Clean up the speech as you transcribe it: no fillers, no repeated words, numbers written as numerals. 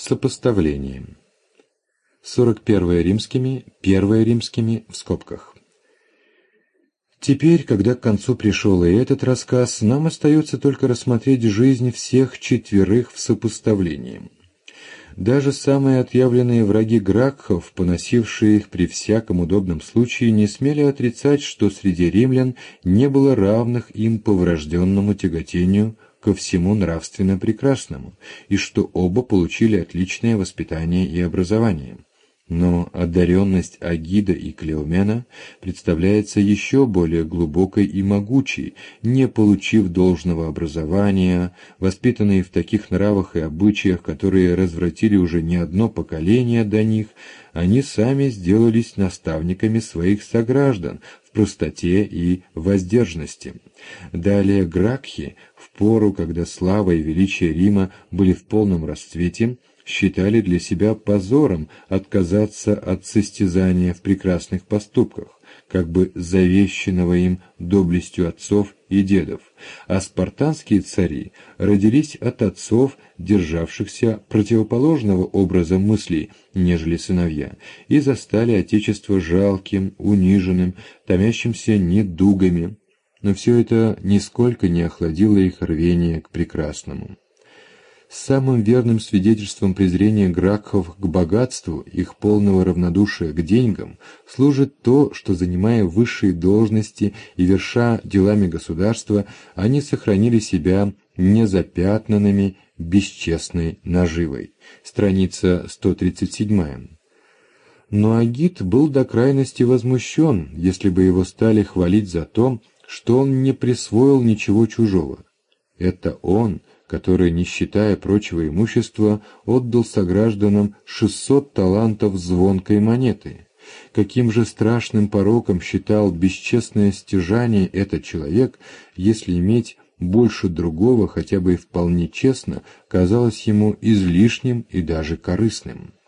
Сопоставление. 41 римскими, 1 римскими в скобках. Теперь, когда к концу пришел и этот рассказ, нам остается только рассмотреть жизнь всех четверых в сопоставлении. Даже самые отъявленные враги Гракхов, поносившие их при всяком удобном случае, не смели отрицать, что среди римлян не было равных им по врожденному тяготению ко всему нравственно прекрасному, и что оба получили отличное воспитание и образование. Но одаренность Агида и Клеомена представляется еще более глубокой и могучей. Не получив должного образования, воспитанные в таких нравах и обычаях, которые развратили уже не одно поколение до них, они сами сделались наставниками своих сограждан в простоте и воздержанности. Далее Гракхи, в пору, когда слава и величие Рима были в полном расцвете, считали для себя позором отказаться от состязания в прекрасных поступках, как бы завещанного им доблестью отцов и дедов, а спартанские цари родились от отцов, державшихся противоположного образа мыслей, нежели сыновья, и застали отечество жалким, униженным, томящимся недугами. Но все это нисколько не охладило их рвение к прекрасному. Самым верным свидетельством презрения Гракхов к богатству, их полного равнодушия к деньгам, служит то, что, занимая высшие должности и верша делами государства, они сохранили себя незапятнанными бесчестной наживой. Страница 137. Но Агит был до крайности возмущен, если бы его стали хвалить за то, что он не присвоил ничего чужого. Это он, который, не считая прочего имущества, отдал согражданам 600 талантов звонкой монеты. Каким же страшным пороком считал бесчестное стяжание этот человек, если иметь больше другого, хотя бы и вполне честно, казалось ему излишним и даже корыстным.